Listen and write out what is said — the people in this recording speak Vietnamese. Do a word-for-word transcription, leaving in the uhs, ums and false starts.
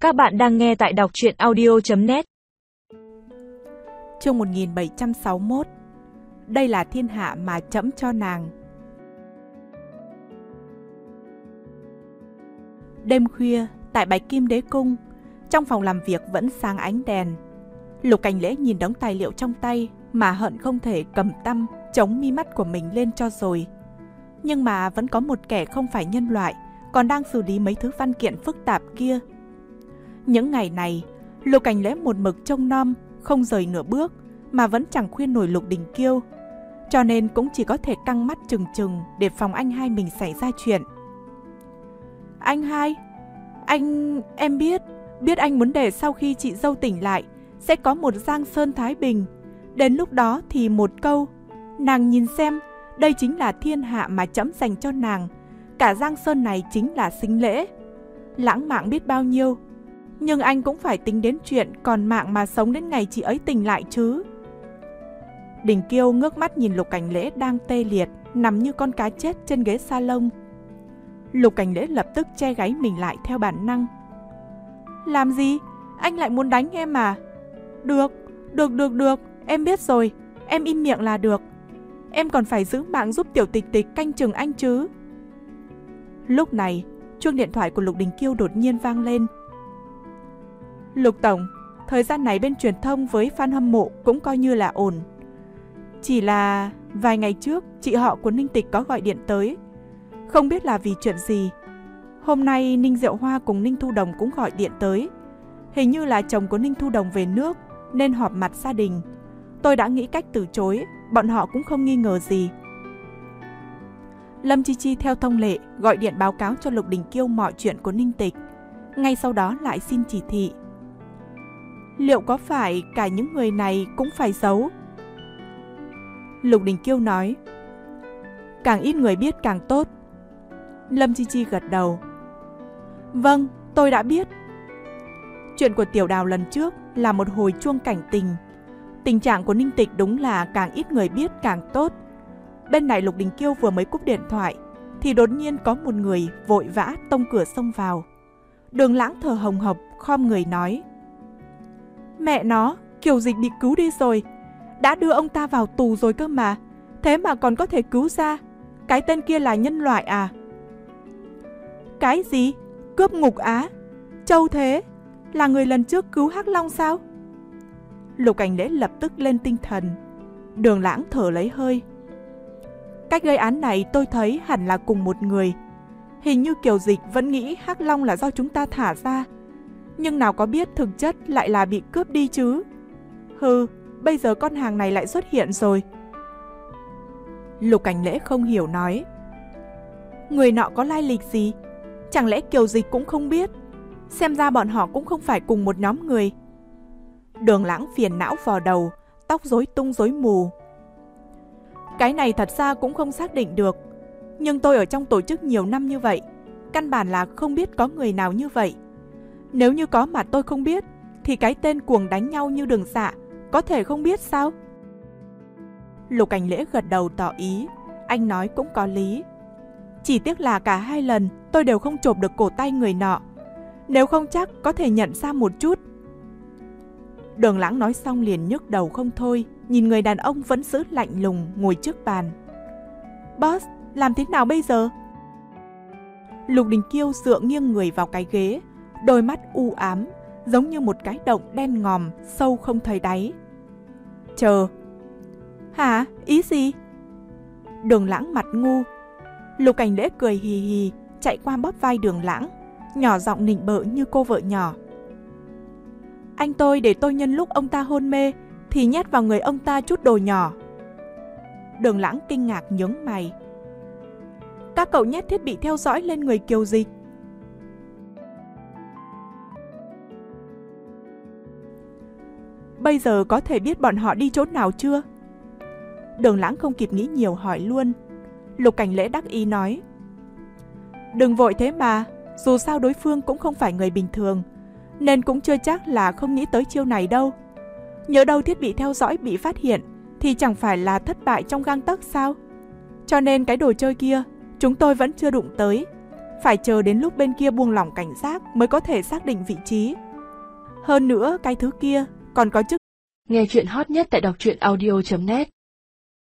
Các bạn đang nghe tại đọc truyện audio chấm net. Chương một nghìn bảy trăm sáu mươi mốt. Đây là thiên hạ mà trẫm cho nàng. Đêm khuya, tại Bạch Kim Đế Cung, trong phòng làm việc vẫn sáng ánh đèn. Lục Cảnh Lễ nhìn đống tài liệu trong tay mà hận không thể cầm tăm chống mi mắt của mình lên cho rồi. Nhưng mà vẫn có một kẻ không phải nhân loại còn đang xử lý mấy thứ văn kiện phức tạp kia. Những ngày này, Lục Cảnh Lễ một mực trông nom, không rời nửa bước, mà vẫn chẳng khuyên nổi Lục Đình Kiêu. Cho nên cũng chỉ có thể căng mắt trừng trừng để phòng anh hai mình xảy ra chuyện. Anh hai, anh... em biết, biết anh muốn để sau khi chị dâu tỉnh lại, sẽ có một giang sơn thái bình. Đến lúc đó thì một câu, nàng nhìn xem, đây chính là thiên hạ mà trẫm dành cho nàng. Cả giang sơn này chính là Sính Lễ. Lãng mạn biết bao nhiêu, nhưng anh cũng phải tính đến chuyện còn mạng mà sống đến ngày chị ấy tỉnh lại chứ. Đình Kiêu ngước mắt nhìn Lục Cảnh Lễ đang tê liệt, nằm như con cá chết trên ghế salon. Lục Cảnh Lễ lập tức che gáy mình lại theo bản năng. Làm gì? Anh lại muốn đánh em à? Được, được, được, được, em biết rồi, em im miệng là được. Em còn phải giữ mạng giúp tiểu tịch tịch canh chừng anh chứ. Lúc này, chuông điện thoại của Lục Đình Kiêu đột nhiên vang lên. Lục Tổng, thời gian này bên truyền thông với fan hâm mộ cũng coi như là ổn. Chỉ là vài ngày trước, chị họ của Ninh Tịch có gọi điện tới. Không biết là vì chuyện gì. Hôm nay Ninh Diệu Hoa cùng Ninh Thu Đồng cũng gọi điện tới. Hình như là chồng của Ninh Thu Đồng về nước nên họp mặt gia đình. Tôi đã nghĩ cách từ chối, bọn họ cũng không nghi ngờ gì. Lâm Chi Chi theo thông lệ gọi điện báo cáo cho Lục Đình Kiêu mọi chuyện của Ninh Tịch. Ngay sau đó lại xin chỉ thị. Liệu có phải cả những người này cũng phải giấu? Lục Đình Kiêu nói, càng ít người biết càng tốt. Lâm Chi Chi gật đầu. Vâng, tôi đã biết. Chuyện của Tiểu Đào lần trước là một hồi chuông cảnh tình. Tình trạng của Ninh Tịch đúng là càng ít người biết càng tốt. Bên này Lục Đình Kiêu vừa mới cúp điện thoại thì đột nhiên có một người vội vã tông cửa xông vào. Đường Lãng thở hồng hộc khom người nói, mẹ nó, Kiều Dịch bị cứu đi rồi. Đã đưa ông ta vào tù rồi cơ mà, thế mà còn có thể cứu ra. Cái tên kia là nhân loại à? Cái gì? Cướp ngục Á? Châu Thế là người lần trước cứu Hắc Long sao? Lục Cảnh Lễ lập tức lên tinh thần. Đường Lãng thở lấy hơi. Cách gây án này tôi thấy hẳn là cùng một người. Hình như Kiều Dịch vẫn nghĩ Hắc Long là do chúng ta thả ra, nhưng nào có biết thực chất lại là bị cướp đi chứ. Hừ, bây giờ con hàng này lại xuất hiện rồi. Lục Cảnh Lễ không hiểu nói, người nọ có lai lịch gì? Chẳng lẽ Kiều Dịch cũng không biết? Xem ra bọn họ cũng không phải cùng một nhóm người. Đường Lãng phiền não vò đầu, tóc rối tung rối mù. Cái này thật ra cũng không xác định được, nhưng tôi ở trong tổ chức nhiều năm như vậy, căn bản là không biết có người nào như vậy. Nếu như có mà tôi không biết, thì cái tên cuồng đánh nhau như Đường Dạ có thể không biết sao? Lục Cảnh Lễ gật đầu tỏ ý. Anh nói cũng có lý. Chỉ tiếc là cả hai lần tôi đều không chộp được cổ tay người nọ. Nếu không chắc có thể nhận ra một chút. Đường Lãng nói xong liền nhức đầu không thôi, nhìn người đàn ông vẫn giữ lạnh lùng ngồi trước bàn. Boss, làm thế nào bây giờ? Lục Đình Kiêu dựa nghiêng người vào cái ghế, đôi mắt u ám, giống như một cái động đen ngòm, sâu không thấy đáy. Chờ. Hả? Ý gì? Đường Lãng mặt ngu. Lục Cảnh Lễ cười hì hì, chạy qua bóp vai Đường Lãng, nhỏ giọng nịnh bợ như cô vợ nhỏ. Anh tôi để tôi nhân lúc ông ta hôn mê thì nhét vào người ông ta chút đồ nhỏ. Đường Lãng kinh ngạc nhướng mày. Các cậu nhét thiết bị theo dõi lên người Kiều Dịch? Bây giờ có thể biết bọn họ đi chỗ nào chưa? Đường Lãng không kịp nghĩ nhiều hỏi luôn. Lục Cảnh Lễ đắc ý nói, đừng vội thế mà, dù sao đối phương cũng không phải người bình thường, nên cũng chưa chắc là không nghĩ tới chiêu này đâu. Nhớ đâu thiết bị theo dõi bị phát hiện thì chẳng phải là thất bại trong gang tấc sao? Cho nên cái đồ chơi kia chúng tôi vẫn chưa đụng tới. Phải chờ đến lúc bên kia buông lỏng cảnh giác mới có thể xác định vị trí. Hơn nữa, cái thứ kia còn có chức. Nghe chuyện hot nhất tại đọc truyện audio chấm net